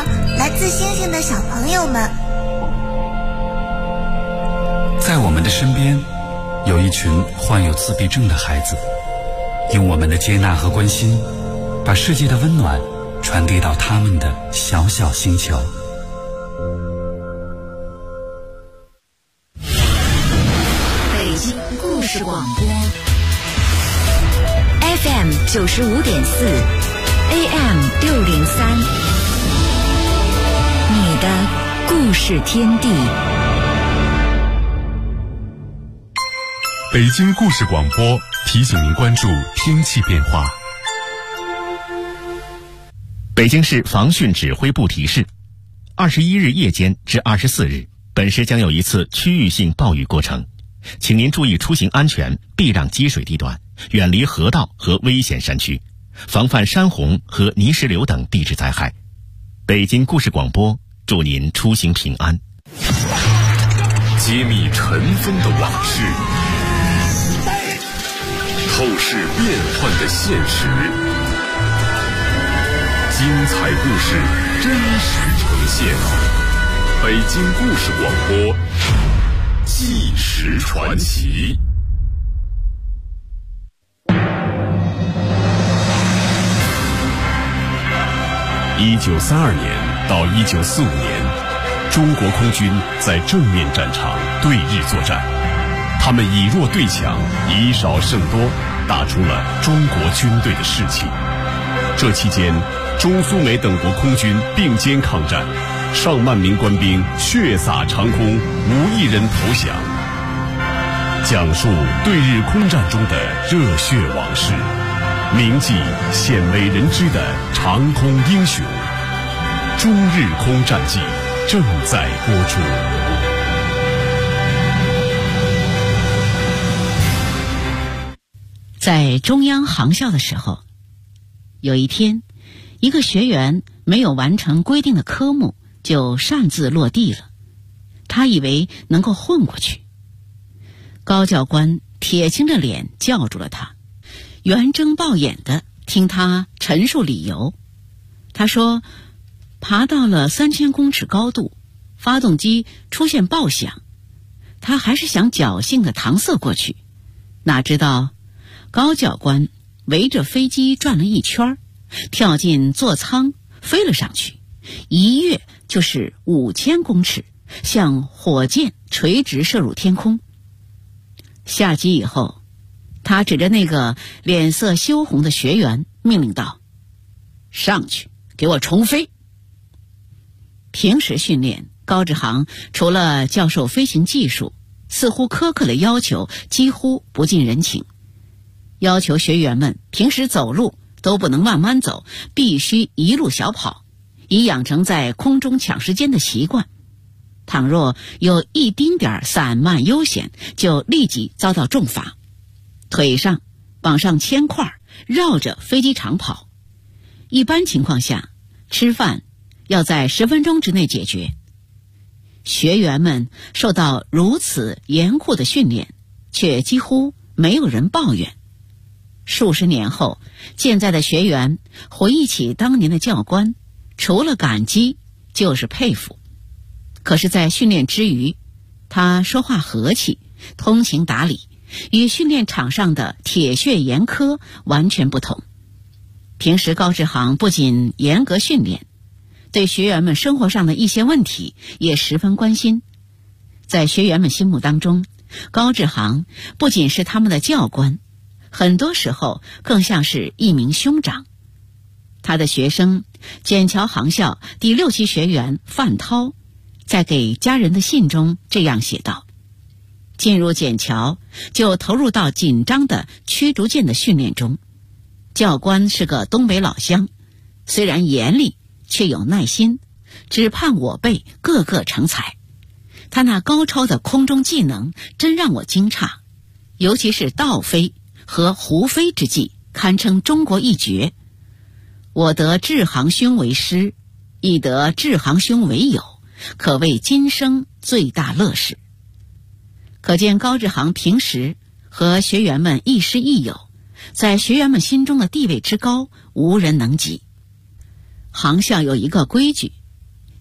来自星星的小朋友们。 在我们的身边，有一群患有自闭症的孩子，用我们的接纳和关心，把世界的温暖传递到他们的小小星球。 北京故事广播 FM 95.4 AM 603，你的故事天地。 北京故事广播提醒您关注天气变化。 北京市防汛指挥部提示，21日夜间至24日，本市将有一次区域性暴雨过程，请您注意出行安全，避让积水地段，远离河道和危险山区，防范山洪和泥石流等地质灾害。北京故事广播祝您出行平安。 揭秘尘封的往事，透视变幻的现实，精彩故事真实呈现。北京故事广播纪实传奇。1932年到1945年，中国空军在正面战场对日作战，他们以弱对强，以少胜多，打出了中国军队的士气。这期间，中苏美等国空军并肩抗战，上万名官兵血洒长空，无一人投降。讲述对日空战中的热血往事，铭记鲜为人知的长空英雄。中日空战记正在播出。 在中央航校的时候，有一天，一个学员没有完成规定的科目，就擅自落地了。他以为能够混过去，高教官铁青着脸叫住了他，圆睁抱眼的听他陈述理由。他说，爬到了3000公尺高度，发动机出现爆响，他还是想侥幸的搪塞过去，哪知道高教官围着飞机转了一圈，跳进座舱飞了上去，一跃就是5000公尺，像火箭垂直射入天空。下机以后，他指着那个脸色羞红的学员命令道：上去，给我重飞。平时训练，高志航除了教授飞行技术，似乎苛刻的要求几乎不近人情，要求学员们平时走路都不能慢慢走，必须一路小跑，以养成在空中抢时间的习惯。倘若有一丁点散漫悠闲，就立即遭到重罚，腿上绑上铅块，绕着飞机场跑。一般情况下，吃饭要在10分钟之内解决。学员们受到如此严酷的训练，却几乎没有人抱怨。数十年后，健在的学员回忆起当年的教官，除了感激就是佩服。可是在训练之余，他说话和气，通情达理，与训练场上的铁血严苛完全不同。平时高志航不仅严格训练，对学员们生活上的一些问题也十分关心。在学员们心目当中，高志航不仅是他们的教官，很多时候更像是一名兄长。他的学生笕桥航校第6期学员范涛在给家人的信中这样写道：进入笕桥就投入到紧张的驱逐舰的训练中，教官是个东北老乡，虽然严厉却有耐心，只盼我辈个个成才。他那高超的空中技能真让我惊诧，尤其是倒飞和胡飞之技，堪称中国一绝。我得志航兄为师，亦得志航兄为友，可谓今生最大乐事。可见高志航平时和学员们亦师亦友，在学员们心中的地位之高，无人能及。航校有一个规矩，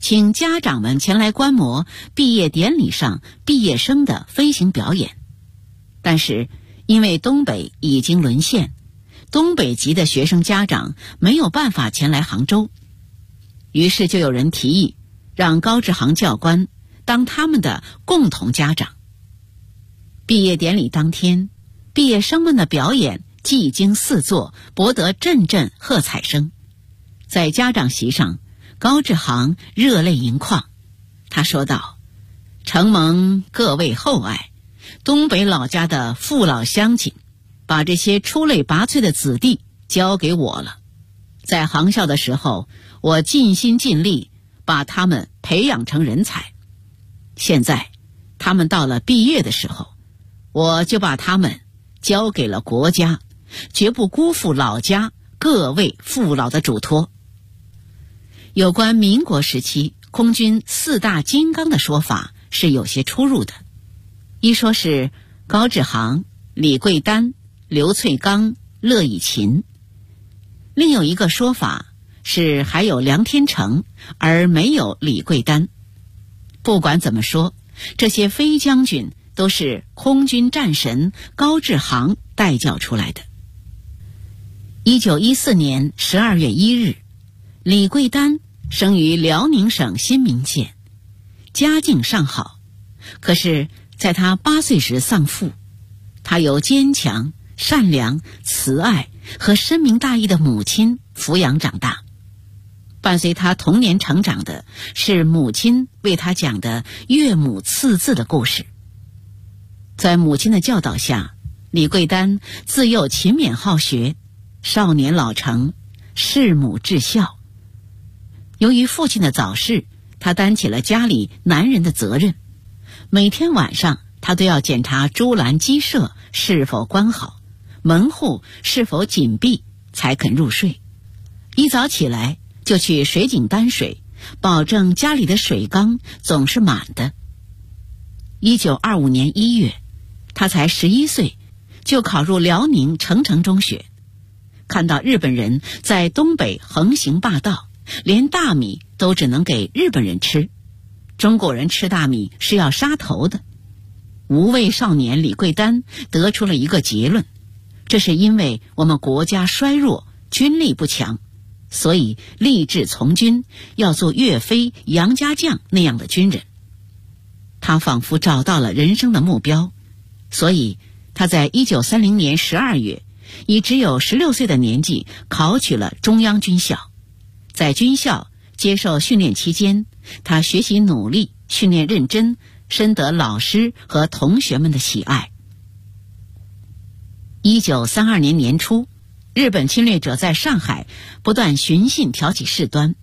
请家长们前来观摩毕业典礼上毕业生的飞行表演。但是因为东北已经沦陷，东北籍的学生家长没有办法前来杭州，于是就有人提议让高志航教官当他们的共同家长。毕业典礼当天，毕业生们的表演技惊四座，博得阵阵喝彩声。在家长席上，高志航热泪盈眶，他说道：承蒙各位厚爱，东北老家的父老乡亲把这些出类拔萃的子弟交给我了。在航校的时候，我尽心尽力把他们培养成人才，现在他们到了毕业的时候，我就把他们交给了国家，绝不辜负老家各位父老的嘱托。有关民国时期空军四大金刚的说法是有些出入的，一说是高志航、李桂丹、刘翠刚、乐以琴，另有一个说法是还有梁天成而没有李桂丹。不管怎么说，这些飞将军都是空军战神高志航带教出来的。1914年12月1日，李桂丹生于辽宁省新民县，家境尚好，可是在他8岁时丧父。他由坚强、善良、慈爱和深明大义的母亲抚养长大。伴随他童年成长的是母亲为他讲的岳母刺字的故事。在母亲的教导下，李桂丹自幼勤勉好学，少年老成，弑母至孝。由于父亲的早逝，他担起了家里男人的责任。每天晚上，他都要检查猪栏鸡舍是否关好，门户是否紧闭，才肯入睡。一早起来就去水井担水，保证家里的水缸总是满的。1925年1月，他才11岁，就考入辽宁澄城中学。看到日本人在东北横行霸道，连大米都只能给日本人吃，中国人吃大米是要杀头的。无畏少年李桂丹得出了一个结论，这是因为我们国家衰弱，军力不强，所以立志从军，要做岳飞、杨家将那样的军人。他仿佛找到了人生的目标，所以他在1930年12月以只有16岁的年纪考取了中央军校。在军校接受训练期间，他学习努力，训练认真，深得老师和同学们的喜爱。1932年年初，日本侵略者在上海不断寻衅挑起事端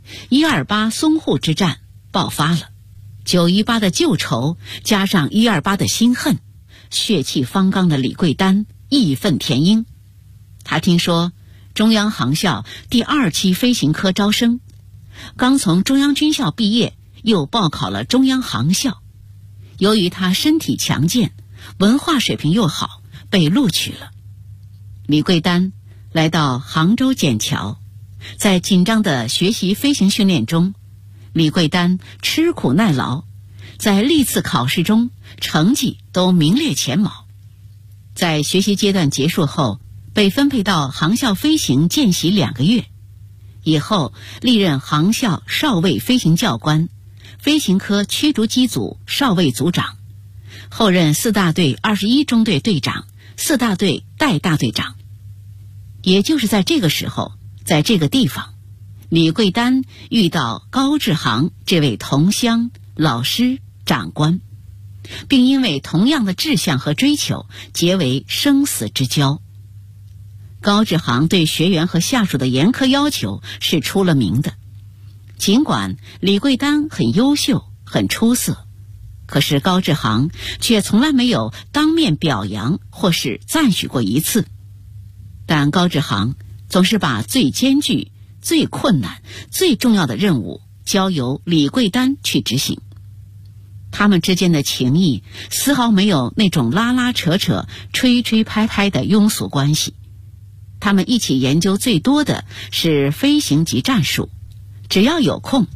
，128淞沪之战爆发了。918的旧仇加上128的新恨，血气方刚的李桂丹义愤填膺。他听说中央航校第2期飞行科招生，刚从中央军校毕业，又报考了中央航校。由于他身体强健，文化水平又好，被录取了。李桂丹来到杭州笕桥，在紧张的学习飞行训练中，李桂丹吃苦耐劳，在历次考试中成绩都名列前茅。在学习阶段结束后，被分配到航校飞行见习2个月，以后历任航校少尉飞行教官、飞行科驱逐机组少尉组长，后任4大队21中队队长、4大队代大队长。也就是在这个时候，在这个地方，李桂丹遇到高志航这位同乡、老师、长官，并因为同样的志向和追求结为生死之交。高志航对学员和下属的严苛要求是出了名的，尽管李桂丹很优秀、很出色，可是高志航却从来没有当面表扬或是赞许过一次。但高志航总是把最艰巨、最困难、最重要的任务交由李桂丹去执行。他们之间的情谊丝毫没有那种拉拉扯扯、吹吹拍拍的庸俗关系。他们一起研究最多的是飞行及战术，只要有空，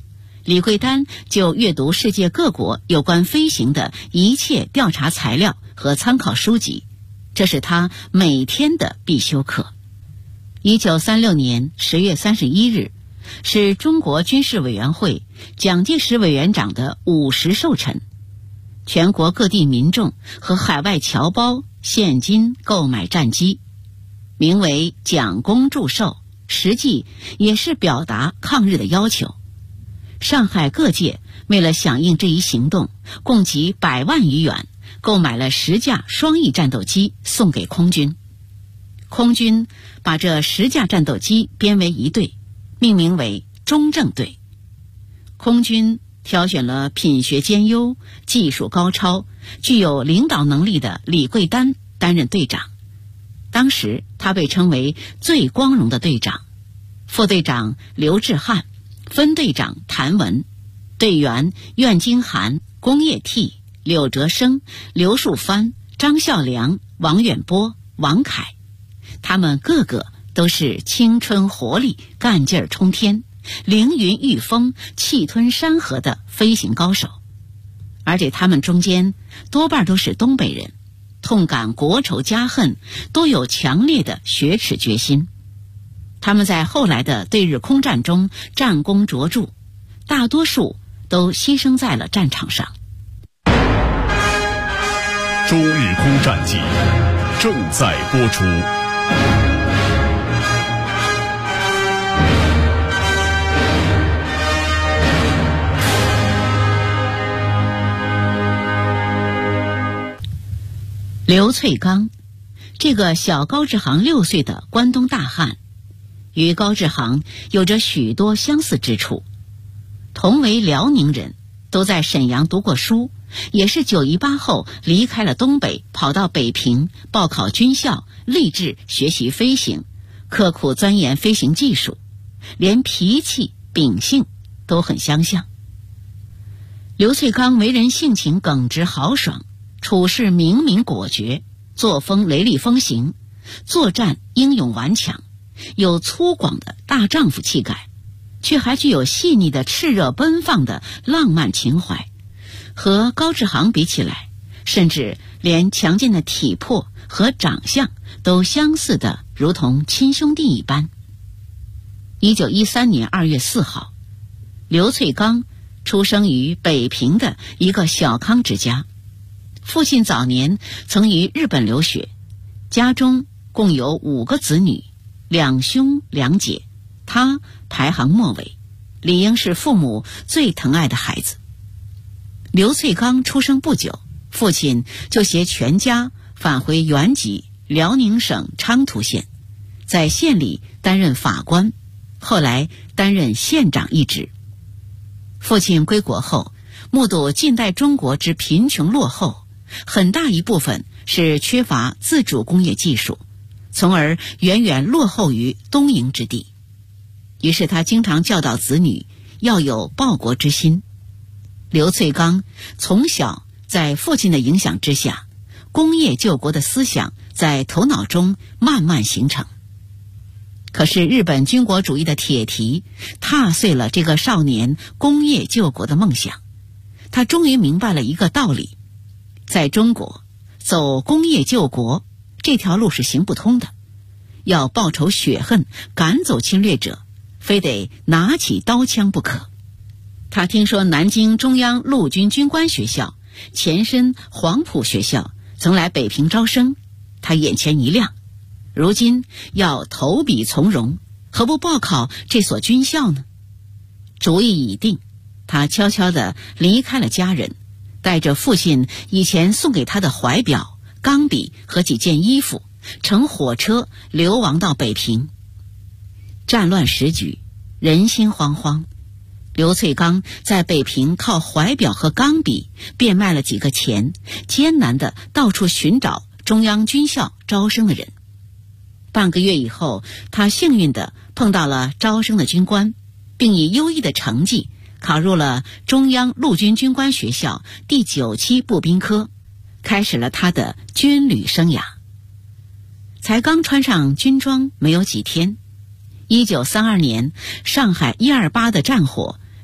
李桂丹就阅读世界各国有关飞行的一切调查材料和参考书籍，这是他每天的必修课。1936年10月31日，是中国军事委员会蒋介石委员长的50寿辰，全国各地民众和海外侨胞现金购买战机，名为蒋公祝寿，实际也是表达抗日的要求。上海各界为了响应这一行动，共计100万余元，购买了10架双翼战斗机送给空军。空军把这10架战斗机编为一队，命名为中正队。空军挑选了品学兼优、技术高超、具有领导能力的李桂丹担任队长。当时他被称为最光荣的队长，副队长刘志汉，分队长谭文，队员苑京涵、龚业娣、柳哲生、刘树藩、张孝良、王远波、王凯，他们个个都是青春活力、干劲儿冲天、凌云御风、气吞山河的飞行高手。而且他们中间多半都是东北人，痛感国仇家恨，都有强烈的雪耻决心。他们在后来的对日空战中战功卓著，大多数都牺牲在了战场上。 中日空战记正在播出。 刘粹刚，这个小高志航6岁的关东大汉，与高志航有着许多相似之处。同为辽宁人，都在沈阳读过书，也是9·18后离开了东北，跑到北平报考军校，立志学习飞行，刻苦钻研飞行技术，连脾气秉性都很相像。刘粹刚为人性情耿直豪爽，处事明明果决，作风雷厉风行，作战英勇顽强，有粗犷的大丈夫气概，却还具有细腻的炽热奔放的浪漫情怀。和高志航比起来，甚至连强健的体魄和长相都相似的如同亲兄弟一般。1913年2月4号，刘粹刚出生于北平的一个小康之家。父亲早年曾于日本留学，家中共有5个子女，2兄2姐，他排行末尾，理应是父母最疼爱的孩子。刘粹刚出生不久，父亲就携全家返回原籍辽宁省昌图县，在县里担任法官，后来担任县长一职。父亲归国后，目睹近代中国之贫穷落后，很大一部分是缺乏自主工业技术，从而远远落后于东瀛之地。于是他经常教导子女要有报国之心。刘粹刚从小在父亲的影响之下，工业救国的思想在头脑中慢慢形成。可是日本军国主义的铁蹄踏碎了这个少年工业救国的梦想。他终于明白了一个道理，在中国走工业救国这条路是行不通的，要报仇雪恨，赶走侵略者，非得拿起刀枪不可。他听说南京中央陆军军官学校前身黄埔学校曾来北平招生，他眼前一亮，如今要投笔从戎，何不报考这所军校呢？主意已定，他悄悄地离开了家人，带着父亲以前送给他的怀表、钢笔和几件衣服，乘火车流亡到北平。战乱时局，人心惶惶，刘粹刚在北平靠怀表和钢笔变卖了几个钱，艰难地到处寻找中央军校招生的人。半个月以后，他幸运地碰到了招生的军官，并以优异的成绩考入了中央陆军军官学校第9期步兵科，开始了他的军旅生涯。才刚穿上军装没有几天，1932年上海128的战火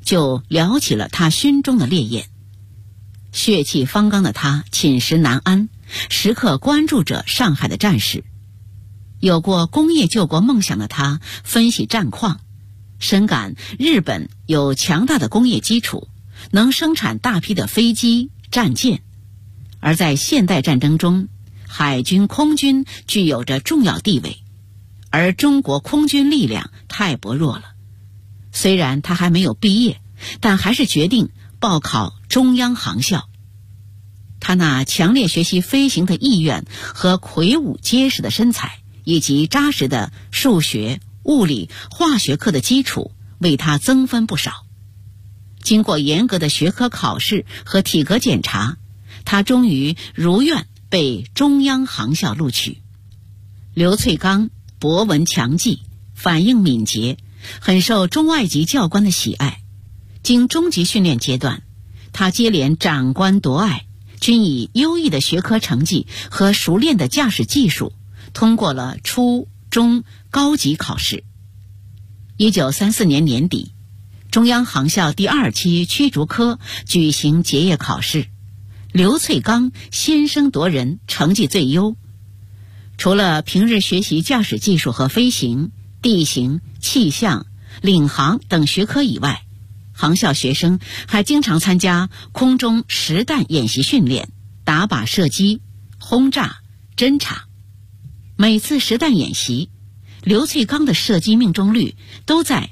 就撩起了他心中的烈焰。血气方刚的他寝食难安，时刻关注着上海的战事。有过工业救国梦想的他分析战况，深感日本有强大的工业基础，能生产大批的飞机、战舰，而在现代战争中，海军、空军具有着重要地位，而中国空军力量太薄弱了。虽然他还没有毕业，但还是决定报考中央航校。他那强烈学习飞行的意愿和魁梧结实的身材，以及扎实的数学、物理、化学课的基础，为他增分不少。经过严格的学科考试和体格检查，他终于如愿被中央航校录取。刘粹刚博闻强记，反应敏捷，很受中外籍教官的喜爱。经中级训练阶段，他接连长官夺爱，均以优异的学科成绩和熟练的驾驶技术通过了初中高级考试。1934年年底，中央航校第2期驱逐科举行结业考试，刘粹刚先声夺人，成绩最优。除了平日学习驾驶技术和飞行、地形、气象、领航等学科以外，航校学生还经常参加空中实弹演习训练，打靶射击、轰炸、侦察。每次实弹演习，刘粹刚的射击命中率都在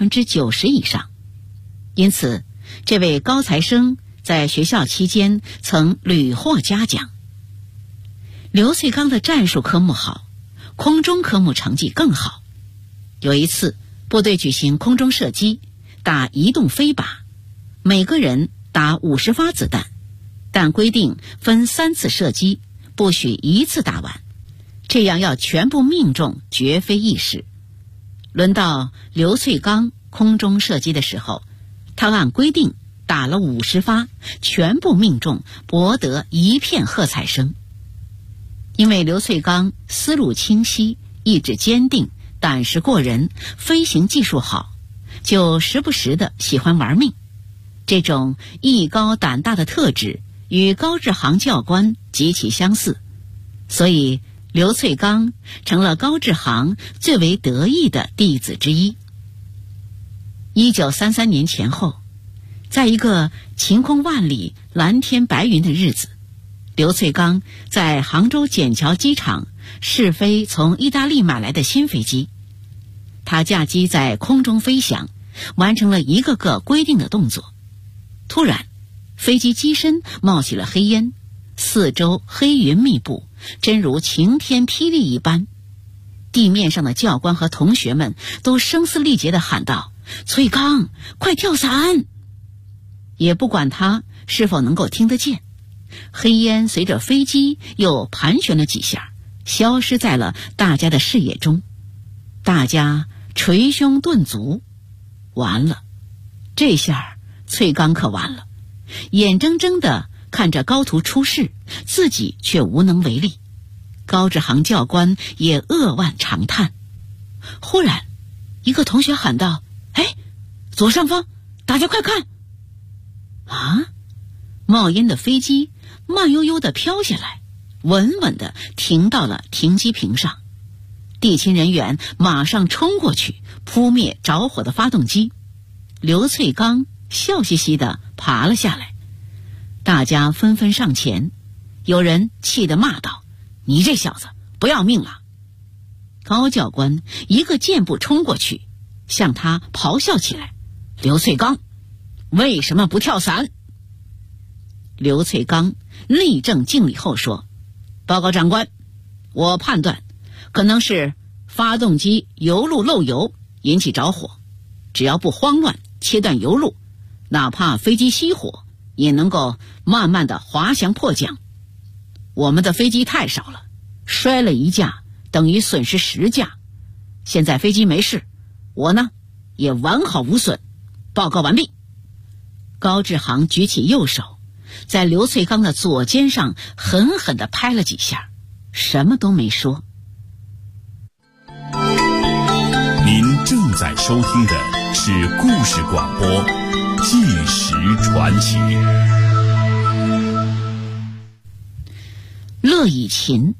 90%以上。因此，这位高材生在学校期间曾屡获嘉奖。刘粹刚的战术科目好，空中科目成绩更好。有一次，部队举行空中射击，打移动飞靶，每个人打50发子弹，但规定分3次射击，不许1次打完，这样要全部命中，绝非易事。轮到刘粹刚空中射击的时候，他按规定打了50发，全部命中，博得一片喝彩声。因为刘粹刚思路清晰，意志坚定，胆识过人，飞行技术好，就时不时的喜欢玩命。这种艺高胆大的特质与高志航教官极其相似，所以刘粹刚成了高志航最为得意的弟子之一。1933年前后，在一个晴空万里、蓝天白云的日子，刘粹刚在杭州笕桥机场试飞从意大利买来的新飞机。他驾机在空中飞翔，完成了一个个规定的动作。突然，飞机机身冒起了黑烟，四周黑云密布，真如晴天霹雳一般。地面上的教官和同学们都声嘶力竭地喊道：“粹刚，快跳伞！”也不管他是否能够听得见，黑烟随着飞机又盘旋了几下，消失在了大家的视野中。大家捶胸顿足，完了，这下粹刚可完了，眼睁睁地看着高途出事，自己却无能为力。高志航教官也扼腕长叹。忽然，一个同学喊道：“哎，左上方，大家快看！”啊！冒烟的飞机慢悠悠地飘下来，稳稳地停到了停机坪上。地勤人员马上冲过去扑灭着火的发动机。刘粹刚笑嘻嘻地爬了下来，大家纷纷上前，有人气得骂道：“你这小子不要命了！”高教官一个箭步冲过去，向他咆哮起来：“刘粹刚，为什么不跳伞？”刘粹刚立正敬礼后说：“报告长官，我判断可能是发动机油路漏油引起着火，只要不慌乱切断油路，哪怕飞机熄火也能够慢慢的滑翔迫降。我们的飞机太少了，摔了一架等于损失10架，现在飞机没事，我呢也完好无损，报告完毕。”高志航举起右手，在刘粹刚的左肩上狠狠地拍了几下，什么都没说。 您正在收听的是故事广播，纪实传奇。 乐以琴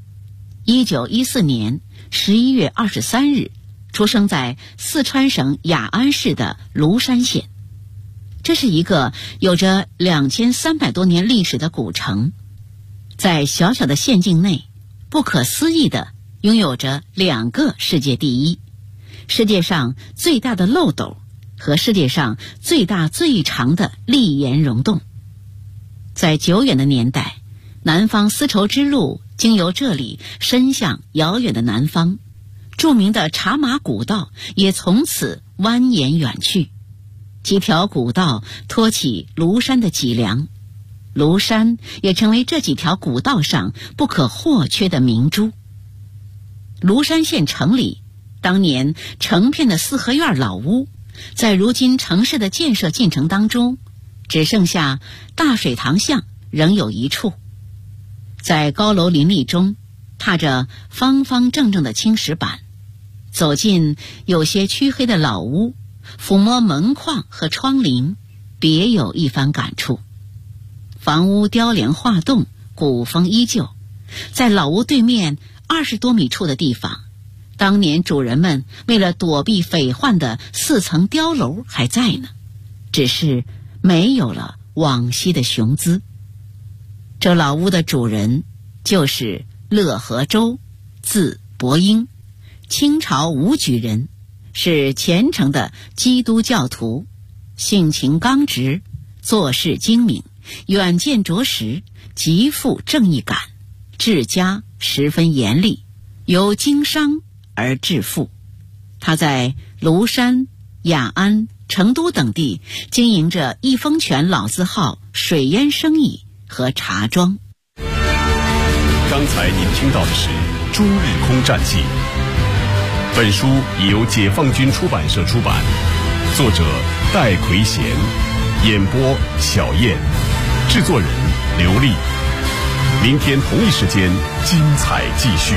，1914年11月23日出生在四川省雅安市的芦山县。这是一个有着2300多年历史的古城，在小小的县境内，不可思议地拥有着2个世界第一：世界上最大的漏斗和世界上最大最长的砾岩溶洞。在久远的年代，南方丝绸之路经由这里伸向遥远的南方，著名的茶马古道也从此蜿蜒远去。几条古道托起芦山的脊梁，芦山也成为这几条古道上不可或缺的明珠。芦山县城里，当年成片的四合院老屋，在如今城市的建设进程当中，只剩下大水塘巷仍有一处。在高楼林立中，踏着方方正正的青石板，走进有些黢黑的老屋，抚摸门框和窗棂，别有一番感触。房屋雕梁画栋，古风依旧。在老屋对面20多米处的地方，当年主人们为了躲避匪患的4层碉楼还在呢，只是没有了往昔的雄姿。这老屋的主人就是乐和州，字伯英，清朝武举人，是虔诚的基督教徒，性情刚直，做事精明，远见卓识，极富正义感，治家十分严厉，由经商而致富。他在芦山、雅安、成都等地经营着益丰泉老字号水烟生意和茶庄。 刚才您听到的是《中日空战记》，本书已由解放军出版社出版，作者戴奎贤，演播小燕，制作人刘丽。明天同一时间精彩继续。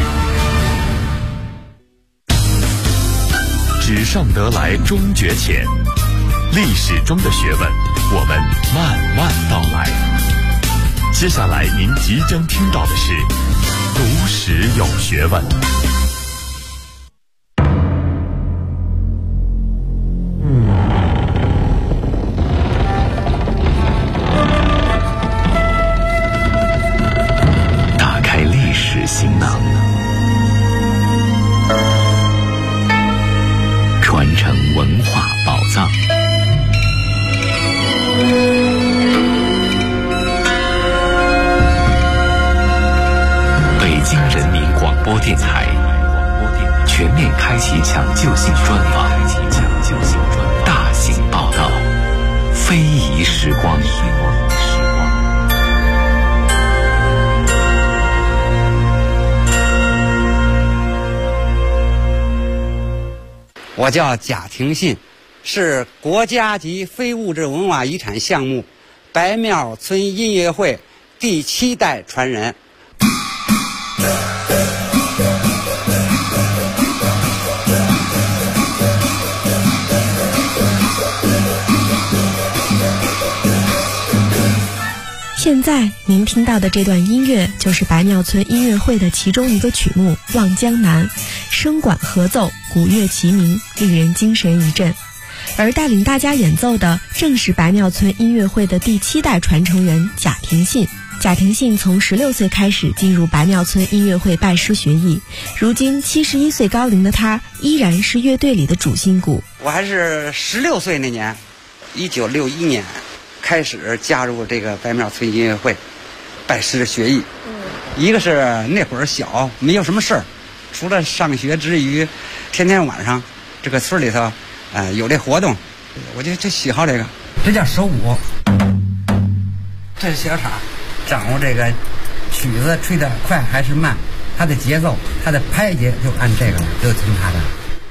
纸上得来终觉浅，历史中的学问，我们慢慢道来。接下来您即将听到的是读史有学问。 打开历史行囊，传承文化宝藏。北京人民广播电台全面开启抢救性专访，大型报道，非遗时光。 我叫贾廷信，是国家级非物质文化遗产项目白庙村音乐会第7代传人。 现在您听到的这段音乐就是白庙村音乐会的其中一个曲目《望江南》，声管合奏，鼓乐齐鸣，令人精神一振。而带领大家演奏的正是白庙村音乐会的第7代传承人贾廷信。贾廷信从16岁开始进入白庙村音乐会拜师学艺，如今71岁高龄的他依然是乐队里的主心骨。 我还是16岁那年，1961年开始加入这个白庙村音乐会，拜师学艺。一个是那会儿小，没有什么事儿，除了上学之余，天天晚上这个村里头，有这活动，我就喜好这个。这叫手鼓，这是小叉，掌握这个曲子吹得快还是慢，它的节奏，它的拍节就按这个，就听它的。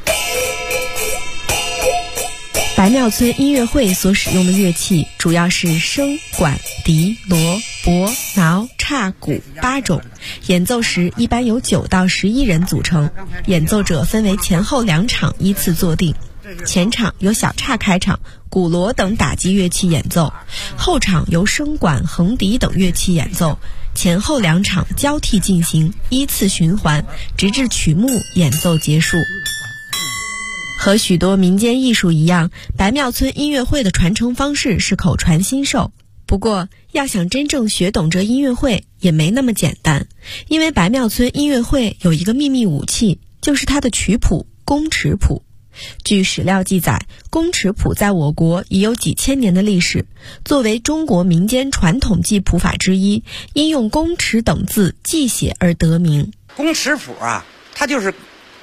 白庙村音乐会所使用的乐器主要是笙、管、笛、锣、钹、挠、叉、鼓8种，演奏时一般由9到11人组成，演奏者分为前后2场依次坐定。 前场由小叉开场，鼓锣等打击乐器演奏，后场由笙管、横笛等乐器演奏，前后两场交替进行，依次循环，直至曲目演奏结束。和许多民间艺术一样，白庙村音乐会的传承方式是口传心授。不过，要想真正学懂这音乐会也没那么简单，因为白庙村音乐会有一个秘密武器，就是它的曲谱宫尺谱。据史料记载，宫尺谱在我国已有几千年的历史，作为中国民间传统记谱法之一，因用宫尺等字记写而得名。 宫尺谱啊，它就是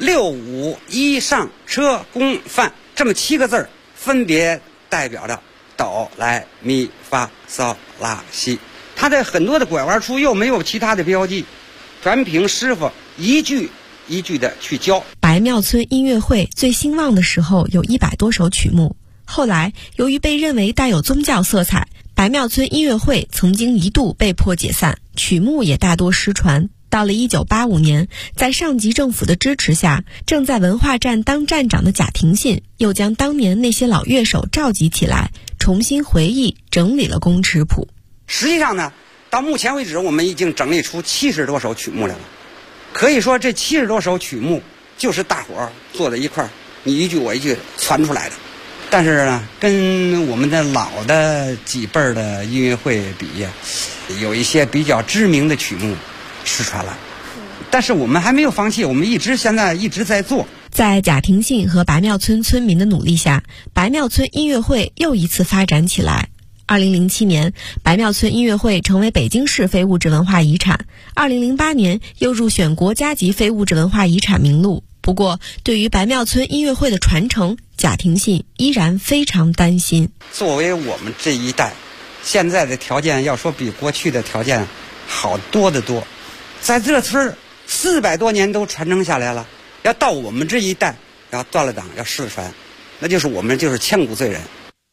6、5、1上车宫范这么7个字，分别代表着哆来咪发嗦拉西。它在很多的拐弯处又没有其他的标记，全凭师傅一句一句的去教。 白庙村音乐会最兴旺的时候有100多首曲目，后来由于被认为带有宗教色彩，白庙村音乐会曾经一度被迫解散，曲目也大多失传。到了1985年，在上级政府的支持下，正在文化站当站长的贾廷信又将当年那些老乐手召集起来，重新回忆整理了宫尺谱。 实际上呢，到目前为止我们已经整理出70多首曲目来了。可以说这70多首曲目就是大伙儿坐在一块儿，你一句我一句传出来的。但是呢，跟我们的老的几辈儿的音乐会比，有一些比较知名的曲目失传了。但是我们还没有放弃，我们现在一直在做。 在贾廷信和白庙村村民的努力下，白庙村音乐会又一次发展起来。2007年，白庙村音乐会成为北京市非物质文化遗产。2008年又入选国家级非物质文化遗产名录。不过，对于白庙村音乐会的传承，贾廷信依然非常担心。 作为我们这一代，现在的条件要说比过去的条件好多得多。在这村400多年都传承下来了，要到我们这一代要断了档，要失传，那就是我们就是千古罪人。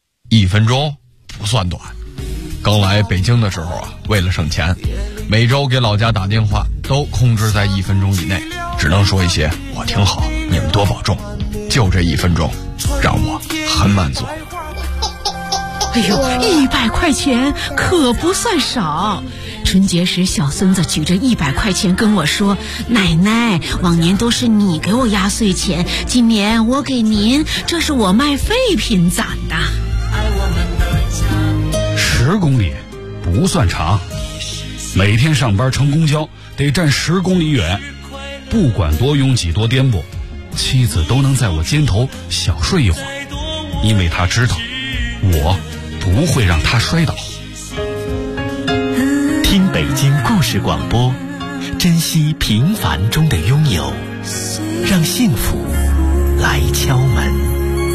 1分钟不算短。刚来北京的时候啊，为了省钱，每周给老家打电话都控制在1分钟以内，只能说一些我挺好，你们多保重。就这1分钟，让我很满足。 哎呦，100块钱可不算少。春节时，小孙子举着100块钱跟我说：“奶奶，往年都是你给我压岁钱，今年我给您，这是我卖废品攒的。 ”10公里不算长，每天上班乘公交得站10公里远，不管多拥挤多颠簸，妻子都能在我肩头小睡一会儿，因为她知道我不会让她摔倒。 听北京故事广播，珍惜平凡中的拥有，让幸福来敲门。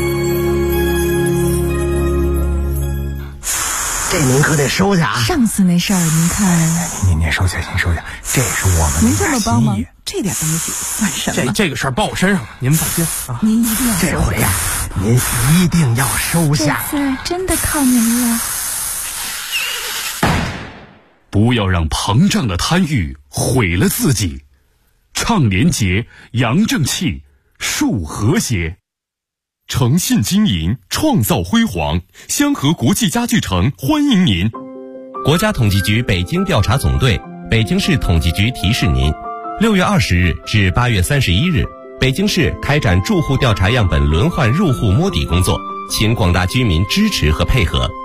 这您可得收下啊！ 上次那事儿您看， 您收下，您收下，这是我们您这么帮忙，这点东西算什么？ 这个事儿报我身上了，您放心啊！ 您一定要这回呀，您一定要收下。 这次真的靠您了。 不要让膨胀的贪欲毁了自己，倡廉洁，扬正气，树和谐。 诚信经营，创造辉煌。香河国际家具城欢迎您。 国家统计局北京调查总队、北京市统计局提示您：6月20日至8月31日，北京市开展住户调查样本轮换入户摸底工作，请广大居民支持和配合。